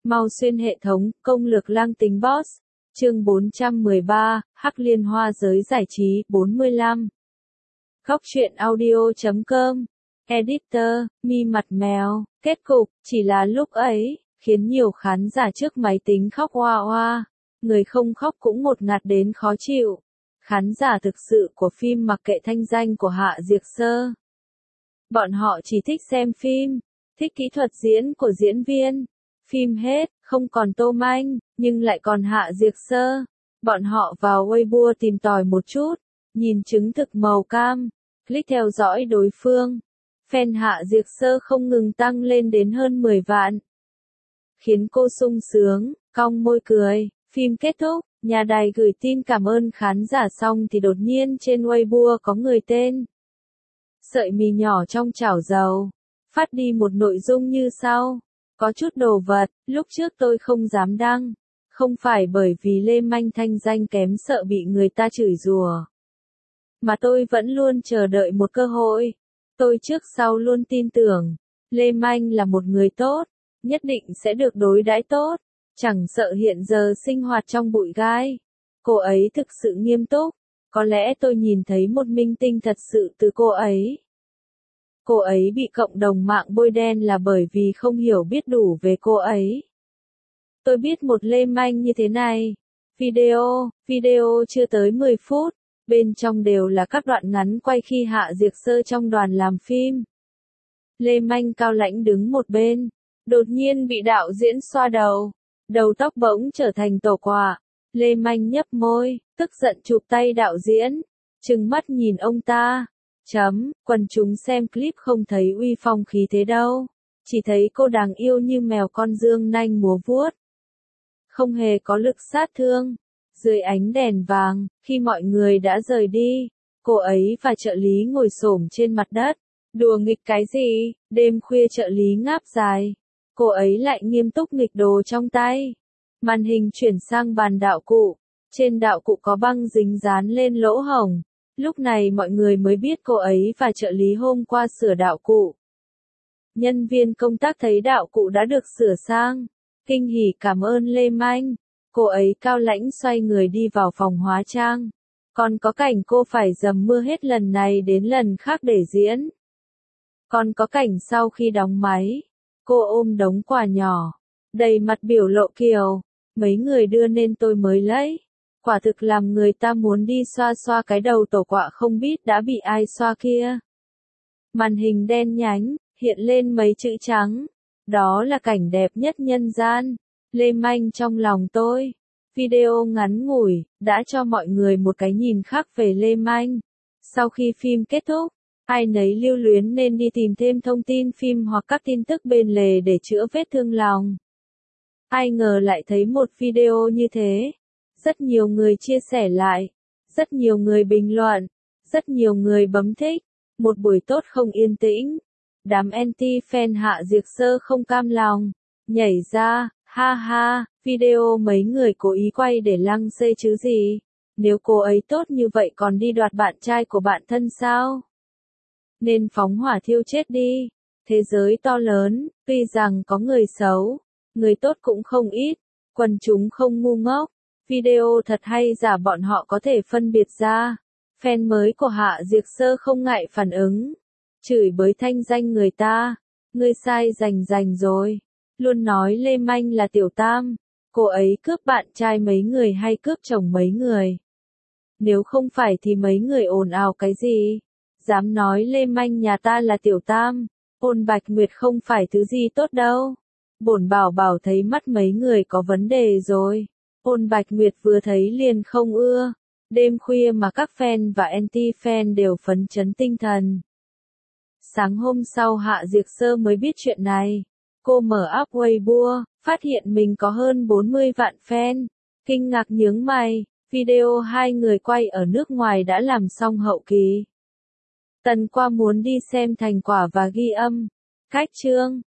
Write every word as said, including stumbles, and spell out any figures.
Mau xuyên hệ thống, công lược lang tính boss. Chương bốn trăm mười ba, Hắc Liên Hoa giới giải trí, bốn mươi lăm. Góc truyện audio chấm com. Editor, Mi Mặt Mèo. Kết cục, chỉ là lúc ấy, khiến nhiều khán giả trước máy tính khóc oa oa. Người không khóc cũng ngột ngạt đến khó chịu. Khán giả thực sự của phim mặc kệ thanh danh của Hạ Diệc Sơ. Bọn họ chỉ thích xem phim, thích kỹ thuật diễn của diễn viên. Phim hết, không còn Tô Manh, nhưng lại còn Hạ Diệc Sơ. Bọn họ vào Weibo tìm tòi một chút, nhìn chứng thực màu cam, click theo dõi đối phương. Fan Hạ Diệc Sơ không ngừng tăng lên đến hơn mười vạn. Khiến cô sung sướng, cong môi cười. Phim kết thúc, nhà đài gửi tin cảm ơn khán giả xong thì đột nhiên trên Weibo có người tên Sợi Mì Nhỏ trong chảo dầu phát đi một nội dung như sau. Có chút đồ vật, lúc trước tôi không dám đăng. Không phải bởi vì Lê Manh thanh danh kém sợ bị người ta chửi rủa, mà tôi vẫn luôn chờ đợi một cơ hội. Tôi trước sau luôn tin tưởng, Lê Manh là một người tốt, nhất định sẽ được đối đãi tốt, chẳng sợ hiện giờ sinh hoạt trong bụi gai. Cô ấy thực sự nghiêm túc, có lẽ tôi nhìn thấy một minh tinh thật sự từ cô ấy. Cô ấy bị cộng đồng mạng bôi đen là bởi vì không hiểu biết đủ về cô ấy. Tôi biết một Lê Manh như thế này. Video, video chưa tới mười phút, bên trong đều là các đoạn ngắn quay khi Hạ Diệc Sơ trong đoàn làm phim. Lê Manh cao lãnh đứng một bên, đột nhiên bị đạo diễn xoa đầu, đầu tóc bỗng trở thành tổ quạ. Lê Manh nhấp môi, tức giận chụp tay đạo diễn, trừng mắt nhìn ông ta. Chấm, quần chúng xem clip không thấy uy phong khí thế đâu, chỉ thấy cô đáng yêu như mèo con dương nanh múa vuốt. Không hề có lực sát thương. Dưới ánh đèn vàng, khi mọi người đã rời đi, cô ấy và trợ lý ngồi xổm trên mặt đất. Đùa nghịch cái gì, đêm khuya trợ lý ngáp dài. Cô ấy lại nghiêm túc nghịch đồ trong tay. Màn hình chuyển sang bàn đạo cụ. Trên đạo cụ có băng dính dán lên lỗ hổng. Lúc này mọi người mới biết cô ấy và trợ lý hôm qua sửa đạo cụ. Nhân viên công tác thấy đạo cụ đã được sửa sang, kinh hỉ cảm ơn Lê Manh. Cô ấy cao lãnh xoay người đi vào phòng hóa trang. Còn có cảnh cô phải dầm mưa hết lần này đến lần khác để diễn. Còn có cảnh sau khi đóng máy, cô ôm đống quà nhỏ, đầy mặt biểu lộ kiều. Mấy người đưa nên tôi mới lấy. Quả thực làm người ta muốn đi xoa xoa cái đầu tổ quạ không biết đã bị ai xoa kia. Màn hình đen nhánh, hiện lên mấy chữ trắng. Đó là cảnh đẹp nhất nhân gian. Lê Manh trong lòng tôi. Video ngắn ngủi, đã cho mọi người một cái nhìn khác về Lê Manh. Sau khi phim kết thúc, ai nấy lưu luyến nên đi tìm thêm thông tin phim hoặc các tin tức bên lề để chữa vết thương lòng. Ai ngờ lại thấy một video như thế. Rất nhiều người chia sẻ lại, rất nhiều người bình luận, rất nhiều người bấm thích. Một buổi tốt không yên tĩnh. Đám anti-fan Hạ Diệc Sơ không cam lòng, nhảy ra, ha ha, video mấy người cố ý quay để lăng xê chứ gì. Nếu cô ấy tốt như vậy còn đi đoạt bạn trai của bạn thân sao? Nên phóng hỏa thiêu chết đi. Thế giới to lớn, tuy rằng có người xấu, người tốt cũng không ít, quần chúng không ngu ngốc. Video thật hay giả bọn họ có thể phân biệt ra. Fan mới của Hạ Diệc Sơ không ngại phản ứng, chửi bới thanh danh người ta. Ngươi sai rành rành rồi. Luôn nói Lê Manh là tiểu tam. Cô ấy cướp bạn trai mấy người hay cướp chồng mấy người? Nếu không phải thì mấy người ồn ào cái gì? Dám nói Lê Manh nhà ta là tiểu tam. Ôn Bạch Nguyệt không phải thứ gì tốt đâu. Bổn bảo bảo thấy mắt mấy người có vấn đề rồi. Ôn Bạch Nguyệt vừa thấy liền không ưa. Đêm khuya mà các fan và anti-fan đều phấn chấn tinh thần. Sáng hôm sau Hạ Diệc Sơ mới biết chuyện này. Cô mở app Weibo, phát hiện mình có hơn bốn mươi vạn fan. Kinh ngạc nhướng mày, video hai người quay ở nước ngoài đã làm xong hậu kỳ. Tần Qua muốn đi xem thành quả và ghi âm. Cách chương.